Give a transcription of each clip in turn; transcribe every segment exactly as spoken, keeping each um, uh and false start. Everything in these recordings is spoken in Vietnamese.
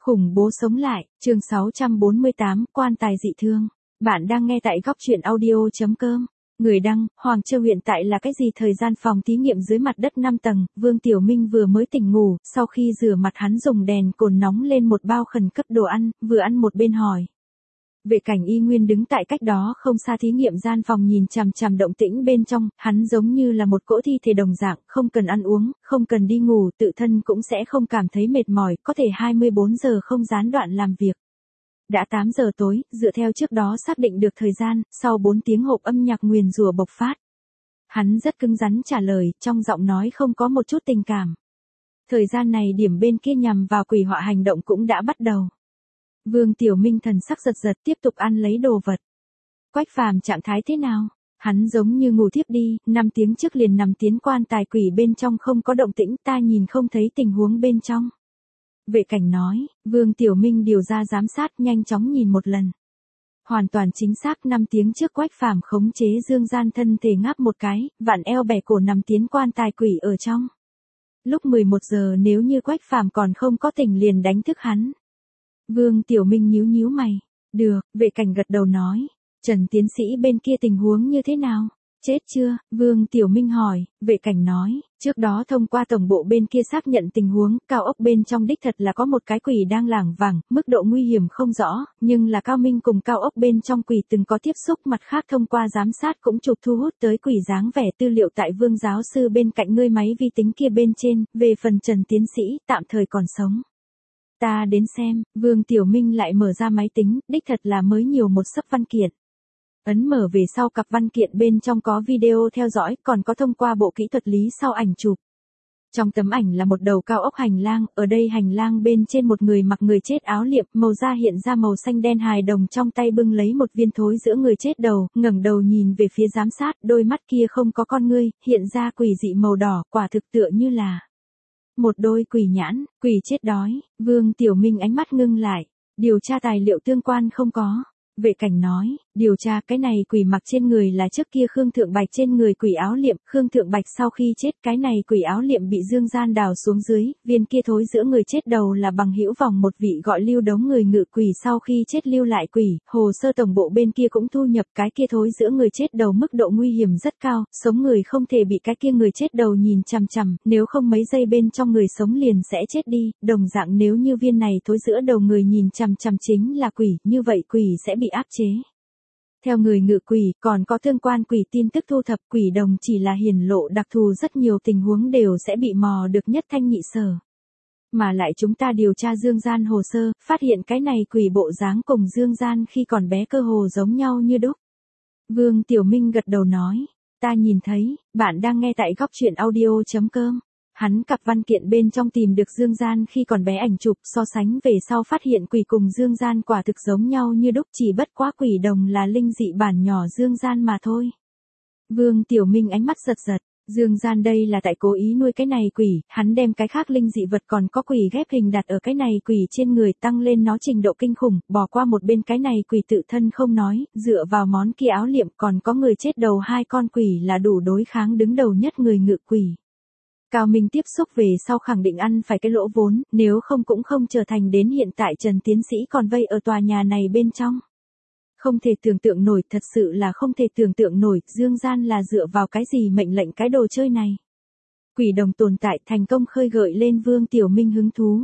Khủng bố sống lại, chương sáu trăm bốn mươi tám, quan tài dị thương. Bạn đang nghe tại góc truyện audio.com. Người đăng, Hoàng Châu hiện tại là cái gì? Thời gian phòng thí nghiệm dưới mặt đất năm tầng, Vương Tiểu Minh vừa mới tỉnh ngủ, sau khi rửa mặt hắn dùng đèn cồn nóng lên một bao khẩn cấp đồ ăn, vừa ăn một bên hỏi. Vệ Cảnh y nguyên đứng tại cách đó không xa thí nghiệm gian phòng nhìn chằm chằm động tĩnh bên trong, hắn giống như là một cỗ thi thể đồng dạng, không cần ăn uống, không cần đi ngủ, tự thân cũng sẽ không cảm thấy mệt mỏi, có thể hai mươi bốn giờ không gián đoạn làm việc. Đã tám giờ tối, dựa theo trước đó xác định được thời gian, sau bốn tiếng hộp âm nhạc nguyền rủa bộc phát. Hắn rất cứng rắn trả lời, trong giọng nói không có một chút tình cảm. Thời gian này điểm bên kia nhằm vào quỷ họa hành động cũng đã bắt đầu. Vương Tiểu Minh thần sắc giật giật tiếp tục ăn lấy đồ vật. Quách Phàm trạng thái thế nào? Hắn giống như ngủ thiếp đi, năm tiếng trước liền nằm tiến quan tài quỷ bên trong không có động tĩnh, ta nhìn không thấy tình huống bên trong. Vệ Cảnh nói, Vương Tiểu Minh điều ra giám sát nhanh chóng nhìn một lần. Hoàn toàn chính xác năm tiếng trước Quách Phàm khống chế Dương Gian thân thể ngáp một cái, vặn eo bẻ cổ nằm tiến quan tài quỷ ở trong. Lúc mười một giờ nếu như Quách Phàm còn không có tỉnh liền đánh thức hắn. Vương Tiểu Minh nhíu nhíu mày. Được, Vệ Cảnh gật đầu nói. Trần tiến sĩ bên kia tình huống như thế nào? Chết chưa? Vương Tiểu Minh hỏi. Vệ Cảnh nói. Trước đó thông qua tổng bộ bên kia xác nhận tình huống, cao ốc bên trong đích thật là có một cái quỷ đang lảng vảng, mức độ nguy hiểm không rõ, nhưng là Cao Minh cùng cao ốc bên trong quỷ từng có tiếp xúc, mặt khác thông qua giám sát cũng chụp thu hút tới quỷ dáng vẻ tư liệu tại Vương giáo sư bên cạnh ngươi máy vi tính kia bên trên, về phần Trần tiến sĩ, tạm thời còn sống. Ta đến xem, Vương Tiểu Minh lại mở ra máy tính, đích thật là mới nhiều một xấp văn kiện. Ấn mở về sau cặp văn kiện bên trong có video theo dõi, còn có thông qua bộ kỹ thuật lý sau ảnh chụp. Trong tấm ảnh là một đầu cao ốc hành lang, ở đây hành lang bên trên một người mặc người chết áo liệm, màu da hiện ra màu xanh đen hài đồng trong tay bưng lấy một viên thối giữa người chết đầu, ngẩng đầu nhìn về phía giám sát, đôi mắt kia không có con ngươi, hiện ra quỷ dị màu đỏ, quả thực tựa như là một đôi quỷ nhãn, quỷ chết đói. Vương Tiểu Minh ánh mắt ngưng lại, điều tra tài liệu tương quan không có. Vệ Cảnh nói, điều tra cái này quỷ mặc trên người là trước kia Khương Thượng Bạch trên người quỷ áo liệm, Khương Thượng Bạch sau khi chết cái này quỷ áo liệm bị Dương Gian đào xuống dưới, viên kia thối giữa người chết đầu là bằng hữu vòng một vị gọi Lưu Đống người ngự quỷ sau khi chết lưu lại quỷ, hồ sơ tổng bộ bên kia cũng thu nhập cái kia thối giữa người chết đầu mức độ nguy hiểm rất cao, sống người không thể bị cái kia người chết đầu nhìn chằm chằm, nếu không mấy giây bên trong người sống liền sẽ chết đi, đồng dạng nếu như viên này thối giữa đầu người nhìn chằm chằm chính là quỷ, như vậy quỷ sẽ bị áp chế. Theo người ngự quỷ, còn có tương quan quỷ tin tức thu thập, quỷ đồng chỉ là hiển lộ đặc thù, rất nhiều tình huống đều sẽ bị mò được nhất thanh nhị sở. Mà lại chúng ta điều tra Dương Gian hồ sơ, phát hiện cái này quỷ bộ dáng cùng Dương Gian khi còn bé cơ hồ giống nhau như đúc. Vương Tiểu Minh gật đầu nói, ta nhìn thấy, bạn đang nghe tại góc truyện audio.com. Hắn cặp văn kiện bên trong tìm được Dương Gian khi còn bé ảnh chụp, so sánh về sau phát hiện quỷ cùng Dương Gian quả thực giống nhau như đúc, chỉ bất quá quỷ đồng là linh dị bản nhỏ Dương Gian mà thôi. Vương Tiểu Minh ánh mắt giật giật, Dương Gian đây là tại cố ý nuôi cái này quỷ, hắn đem cái khác linh dị vật còn có quỷ ghép hình đặt ở cái này quỷ trên người tăng lên nó trình độ kinh khủng, bỏ qua một bên cái này quỷ tự thân không nói, dựa vào món kia áo liệm còn có người chết đầu hai con quỷ là đủ đối kháng đứng đầu nhất người ngự quỷ. Cao Minh tiếp xúc về sau khẳng định ăn phải cái lỗ vốn, nếu không cũng không trở thành đến hiện tại Trần tiến sĩ còn vây ở tòa nhà này bên trong. Không thể tưởng tượng nổi, thật sự là không thể tưởng tượng nổi, Dương Gian là dựa vào cái gì mệnh lệnh cái đồ chơi này. Quỷ đồng tồn tại thành công khơi gợi lên Vương Tiểu Minh hứng thú.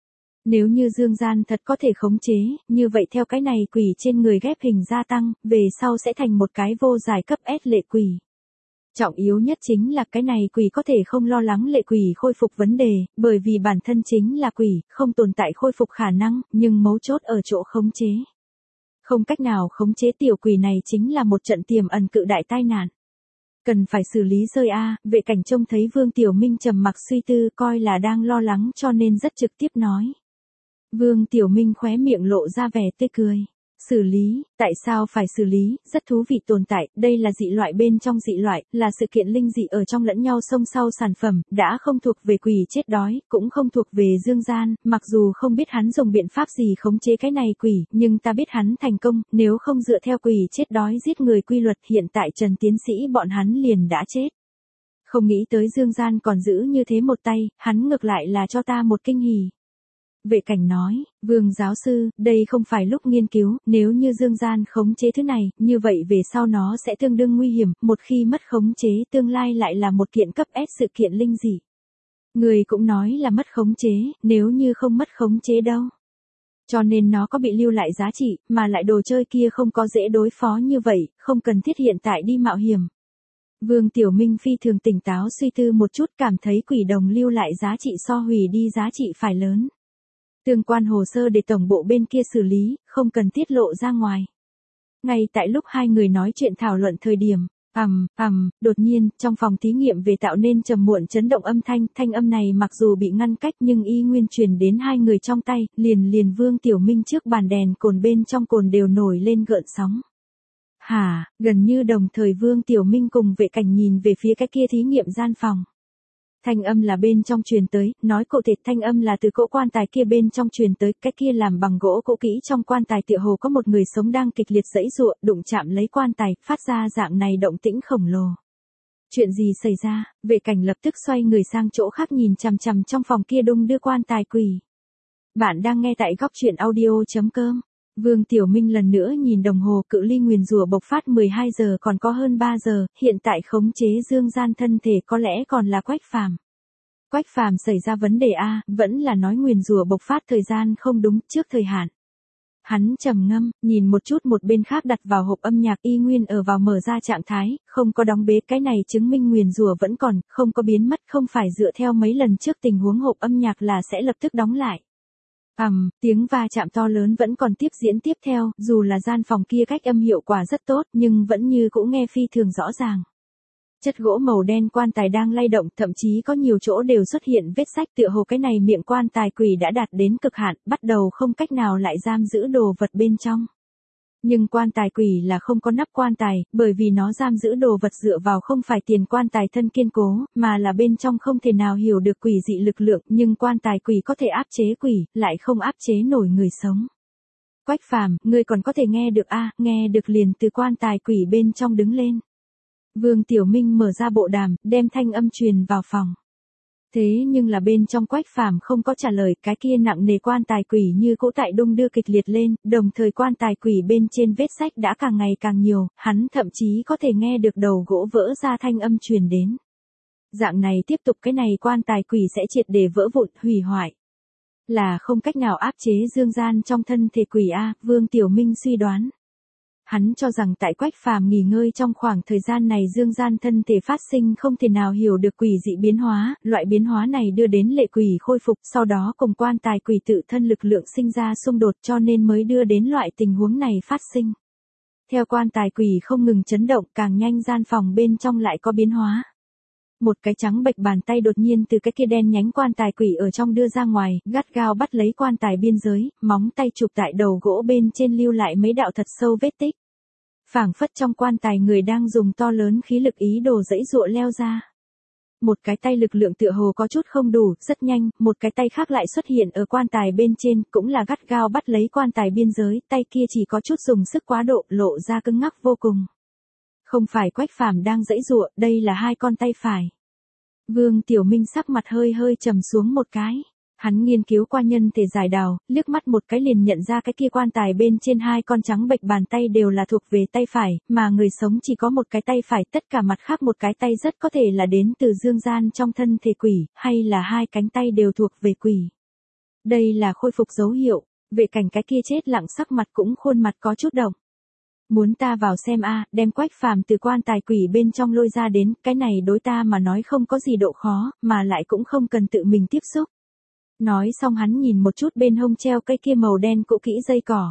Nếu như Dương Gian thật có thể khống chế, như vậy theo cái này quỷ trên người ghép hình gia tăng, về sau sẽ thành một cái vô giải cấp S lệ quỷ. Trọng yếu nhất chính là cái này quỷ có thể không lo lắng lệ quỷ khôi phục vấn đề, bởi vì bản thân chính là quỷ, không tồn tại khôi phục khả năng, nhưng mấu chốt ở chỗ khống chế. Không cách nào khống chế tiểu quỷ này chính là một trận tiềm ẩn cự đại tai nạn. Cần phải xử lý rơi a. Vệ Cảnh trông thấy Vương Tiểu Minh trầm mặc suy tư, coi là đang lo lắng cho nên rất trực tiếp nói. Vương Tiểu Minh khóe miệng lộ ra vẻ tươi cười. Xử lý, tại sao phải xử lý, rất thú vị tồn tại, đây là dị loại bên trong dị loại, là sự kiện linh dị ở trong lẫn nhau song sau sản phẩm, đã không thuộc về quỷ chết đói, cũng không thuộc về Dương Gian, mặc dù không biết hắn dùng biện pháp gì khống chế cái này quỷ, nhưng ta biết hắn thành công, nếu không dựa theo quỷ chết đói giết người quy luật hiện tại Trần tiến sĩ bọn hắn liền đã chết. Không nghĩ tới Dương Gian còn giữ như thế một tay, hắn ngược lại là cho ta một kinh hỉ. Vệ Cảnh nói, Vương giáo sư, đây không phải lúc nghiên cứu, nếu như dương gian khống chế thứ này, như vậy về sau nó sẽ tương đương nguy hiểm, một khi mất khống chế tương lai lại là một kiện cấp S sự kiện linh dị. Người cũng nói là mất khống chế, nếu như không mất khống chế đâu. Cho nên nó có bị lưu lại giá trị, mà lại đồ chơi kia không có dễ đối phó như vậy, không cần thiết hiện tại đi mạo hiểm. Vương Tiểu Minh phi thường tỉnh táo suy tư một chút, cảm thấy quỷ đồng lưu lại giá trị so hủy đi giá trị phải lớn. Tương quan hồ sơ để tổng bộ bên kia xử lý, không cần tiết lộ ra ngoài. Ngay tại lúc hai người nói chuyện thảo luận thời điểm, ầm, ầm, đột nhiên, trong phòng thí nghiệm về tạo nên trầm muộn chấn động âm thanh, thanh âm này mặc dù bị ngăn cách nhưng y nguyên truyền đến hai người trong tay, liền liền Vương Tiểu Minh trước bàn đèn cồn bên trong cồn đều nổi lên gợn sóng. Hả, gần như đồng thời Vương Tiểu Minh cùng Vệ Cảnh nhìn về phía cái kia thí nghiệm gian phòng. Thanh âm là bên trong truyền tới, nói cụ thể thanh âm là từ cỗ quan tài kia bên trong truyền tới, cái kia làm bằng gỗ cũ kỹ trong quan tài tựa hồ có một người sống đang kịch liệt giãy giụa, đụng chạm lấy quan tài, phát ra dạng này động tĩnh khổng lồ. Chuyện gì xảy ra? Vệ Cảnh lập tức xoay người sang chỗ khác nhìn chằm chằm trong phòng kia đung đưa quan tài quỷ. Bạn đang nghe tại góc truyện audio chấm com. Vương Tiểu Minh lần nữa nhìn đồng hồ, cự ly nguyền rủa bộc phát mười hai giờ còn có hơn ba giờ, hiện tại khống chế dương gian thân thể có lẽ còn là Quách Phàm. Quách Phàm xảy ra vấn đề a, vẫn là nói nguyền rủa bộc phát thời gian không đúng, trước thời hạn. Hắn trầm ngâm, nhìn một chút một bên khác đặt vào hộp âm nhạc y nguyên ở vào mở ra trạng thái, không có đóng bế, cái này chứng minh nguyền rủa vẫn còn, không có biến mất, không phải dựa theo mấy lần trước tình huống hộp âm nhạc là sẽ lập tức đóng lại. Ầm, um, tiếng va chạm to lớn vẫn còn tiếp diễn tiếp theo, dù là gian phòng kia cách âm hiệu quả rất tốt, nhưng vẫn như cũ nghe phi thường rõ ràng. Chất gỗ màu đen quan tài đang lay động, thậm chí có nhiều chỗ đều xuất hiện vết rách, tựa hồ cái này miệng quan tài quỷ đã đạt đến cực hạn, bắt đầu không cách nào lại giam giữ đồ vật bên trong. Nhưng quan tài quỷ là không có nắp quan tài, bởi vì nó giam giữ đồ vật dựa vào không phải tiền quan tài thân kiên cố, mà là bên trong không thể nào hiểu được quỷ dị lực lượng, nhưng quan tài quỷ có thể áp chế quỷ, lại không áp chế nổi người sống. Quách Phàm, ngươi còn có thể nghe được a, à, nghe được liền từ quan tài quỷ bên trong đứng lên. Vương Tiểu Minh mở ra bộ đàm, đem thanh âm truyền vào phòng. Thế nhưng là bên trong Quách Phàm không có trả lời, cái kia nặng nề quan tài quỷ như cỗ tại đung đưa kịch liệt lên, đồng thời quan tài quỷ bên trên vết rách đã càng ngày càng nhiều, hắn thậm chí có thể nghe được đầu gỗ vỡ ra thanh âm truyền đến. Dạng này tiếp tục cái này quan tài quỷ sẽ triệt để vỡ vụn, hủy hoại. Là không cách nào áp chế dương gian trong thân thể quỷ a, Vương Tiểu Minh suy đoán. Hắn cho rằng tại Quách Phàm nghỉ ngơi trong khoảng thời gian này dương gian thân thể phát sinh không thể nào hiểu được quỷ dị biến hóa, loại biến hóa này đưa đến lệ quỷ khôi phục, sau đó cùng quan tài quỷ tự thân lực lượng sinh ra xung đột cho nên mới đưa đến loại tình huống này phát sinh. Theo quan tài quỷ không ngừng chấn động, càng nhanh gian phòng bên trong lại có biến hóa. Một cái trắng bệch bàn tay đột nhiên từ cái kia đen nhánh quan tài quỷ ở trong đưa ra ngoài, gắt gao bắt lấy quan tài biên giới, móng tay chụp tại đầu gỗ bên trên lưu lại mấy đạo thật sâu vết tích. Phảng phất trong quan tài người đang dùng to lớn khí lực ý đồ dãy dụa leo ra. Một cái tay lực lượng tựa hồ có chút không đủ, rất nhanh, một cái tay khác lại xuất hiện ở quan tài bên trên, cũng là gắt gao bắt lấy quan tài biên giới, tay kia chỉ có chút dùng sức quá độ, lộ ra cứng ngắc vô cùng. Không phải Quách Phàm đang dãy dụa, đây là hai con tay phải. Vương Tiểu Minh sắc mặt hơi hơi trầm xuống một cái. Hắn nghiên cứu qua nhân thể giải đào, liếc mắt một cái liền nhận ra cái kia quan tài bên trên hai con trắng bệch bàn tay đều là thuộc về tay phải, mà người sống chỉ có một cái tay phải, tất cả mặt khác một cái tay rất có thể là đến từ dương gian trong thân thể quỷ, hay là hai cánh tay đều thuộc về quỷ. Đây là khôi phục dấu hiệu, Vệ Cảnh cái kia chết lặng sắc mặt cũng khuôn mặt có chút động. Muốn ta vào xem a, à, đem Quách Phàm từ quan tài quỷ bên trong lôi ra đến, cái này đối ta mà nói không có gì độ khó, mà lại cũng không cần tự mình tiếp xúc. Nói xong hắn nhìn một chút bên hông treo cây kia màu đen cũ kỹ dây cỏ.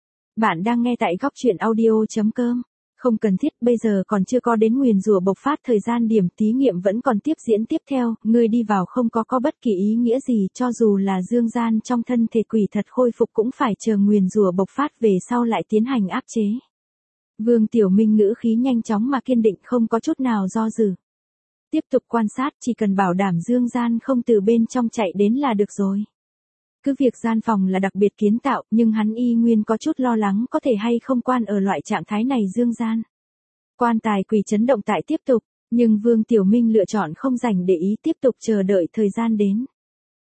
Bạn đang nghe tại góc truyện audio chấm com. Không cần thiết, bây giờ còn chưa có đến nguyền rủa bộc phát thời gian điểm thí nghiệm vẫn còn tiếp diễn tiếp theo, ngươi đi vào không có có bất kỳ ý nghĩa gì, cho dù là dương gian trong thân thể quỷ thật khôi phục cũng phải chờ nguyền rủa bộc phát về sau lại tiến hành áp chế. Vương Tiểu Minh ngữ khí nhanh chóng mà kiên định, không có chút nào do dự. Tiếp tục quan sát, chỉ cần bảo đảm dương gian không từ bên trong chạy đến là được rồi. Cứ việc gian phòng là đặc biệt kiến tạo, nhưng hắn y nguyên có chút lo lắng có thể hay không quan ở loại trạng thái này dương gian. Quan tài quỷ chấn động tại tiếp tục, nhưng Vương Tiểu Minh lựa chọn không dành để ý, tiếp tục chờ đợi thời gian đến.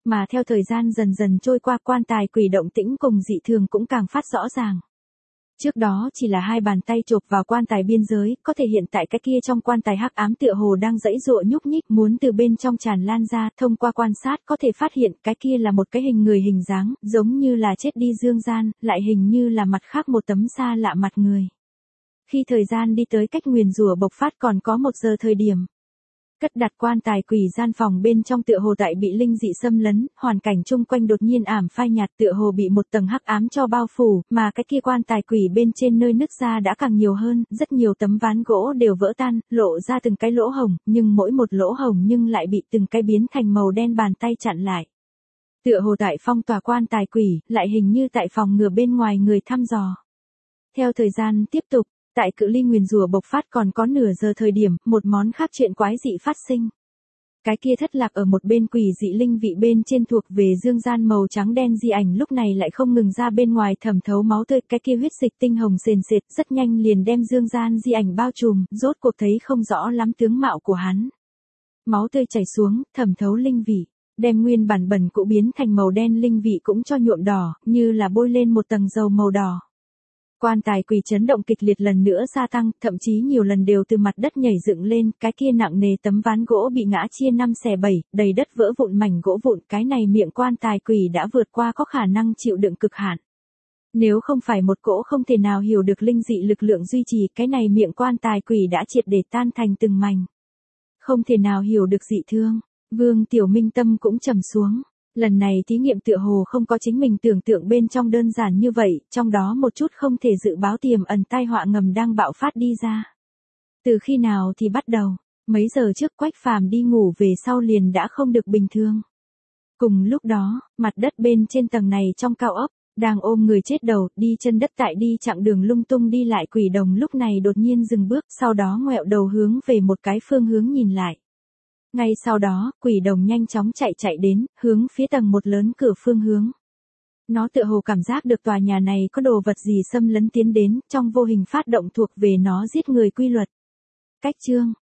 Mà theo thời gian dần dần trôi qua, quan tài quỷ động tĩnh cùng dị thường cũng càng phát rõ ràng. Trước đó chỉ là hai bàn tay chộp vào quan tài biên giới, có thể hiện tại cái kia trong quan tài hắc ám tựa hồ đang giãy giụa nhúc nhích, muốn từ bên trong tràn lan ra, thông qua quan sát có thể phát hiện cái kia là một cái hình người hình dáng, giống như là chết đi dương gian, lại hình như là mặt khác một tấm xa lạ mặt người. Khi thời gian đi tới cách nguyền rủa bộc phát còn có một giờ thời điểm. Cất đặt quan tài quỷ gian phòng bên trong tựa hồ tại bị linh dị xâm lấn, hoàn cảnh chung quanh đột nhiên ảm phai nhạt tựa hồ bị một tầng hắc ám cho bao phủ, mà cái kia quan tài quỷ bên trên nơi nứt ra đã càng nhiều hơn, rất nhiều tấm ván gỗ đều vỡ tan, lộ ra từng cái lỗ hổng, nhưng mỗi một lỗ hổng nhưng lại bị từng cái biến thành màu đen bàn tay chặn lại. Tựa hồ tại phong tỏa quan tài quỷ, lại hình như tại phòng ngừa bên ngoài người thăm dò. Theo thời gian tiếp tục, tại cự ly nguyền rủa bộc phát còn có nửa giờ thời điểm, một món khác chuyện quái dị phát sinh. Cái kia thất lạc ở một bên quỷ dị linh vị bên trên thuộc về dương gian màu trắng đen di ảnh lúc này lại không ngừng ra bên ngoài thẩm thấu máu tươi, cái kia huyết dịch tinh hồng sền sệt rất nhanh liền đem dương gian di ảnh bao trùm, rốt cuộc thấy không rõ lắm tướng mạo của hắn. Máu tươi chảy xuống, thẩm thấu linh vị, đem nguyên bản bẩn cũ biến thành màu đen linh vị cũng cho nhuộm đỏ, như là bôi lên một tầng dầu màu đỏ. Quan tài quỷ chấn động kịch liệt lần nữa gia tăng, thậm chí nhiều lần đều từ mặt đất nhảy dựng lên, cái kia nặng nề tấm ván gỗ bị ngã chia năm xẻ bảy, đầy đất vỡ vụn mảnh gỗ vụn, cái này miệng quan tài quỷ đã vượt qua có khả năng chịu đựng cực hạn. Nếu không phải một cỗ không thể nào hiểu được linh dị lực lượng duy trì, cái này miệng quan tài quỷ đã triệt để tan thành từng mảnh. Không thể nào hiểu được dị thương, Vương Tiểu Minh tâm cũng trầm xuống. Lần này thí nghiệm tựa hồ không có chính mình tưởng tượng bên trong đơn giản như vậy, trong đó một chút không thể dự báo tiềm ẩn tai họa ngầm đang bạo phát đi ra. Từ khi nào thì bắt đầu, mấy giờ trước Quách Phàm đi ngủ về sau liền đã không được bình thường. Cùng lúc đó, mặt đất bên trên tầng này trong cao ốc, đang ôm người chết đầu, đi chân đất tại đi chặng đường lung tung đi lại quỷ đồng lúc này đột nhiên dừng bước, sau đó ngoẹo đầu hướng về một cái phương hướng nhìn lại. Ngay sau đó, quỷ đồng nhanh chóng chạy chạy đến, hướng phía tầng một lớn cửa phương hướng. Nó tựa hồ cảm giác được tòa nhà này có đồ vật gì xâm lấn tiến đến, trong vô hình phát động thuộc về nó giết người quy luật. Cách chương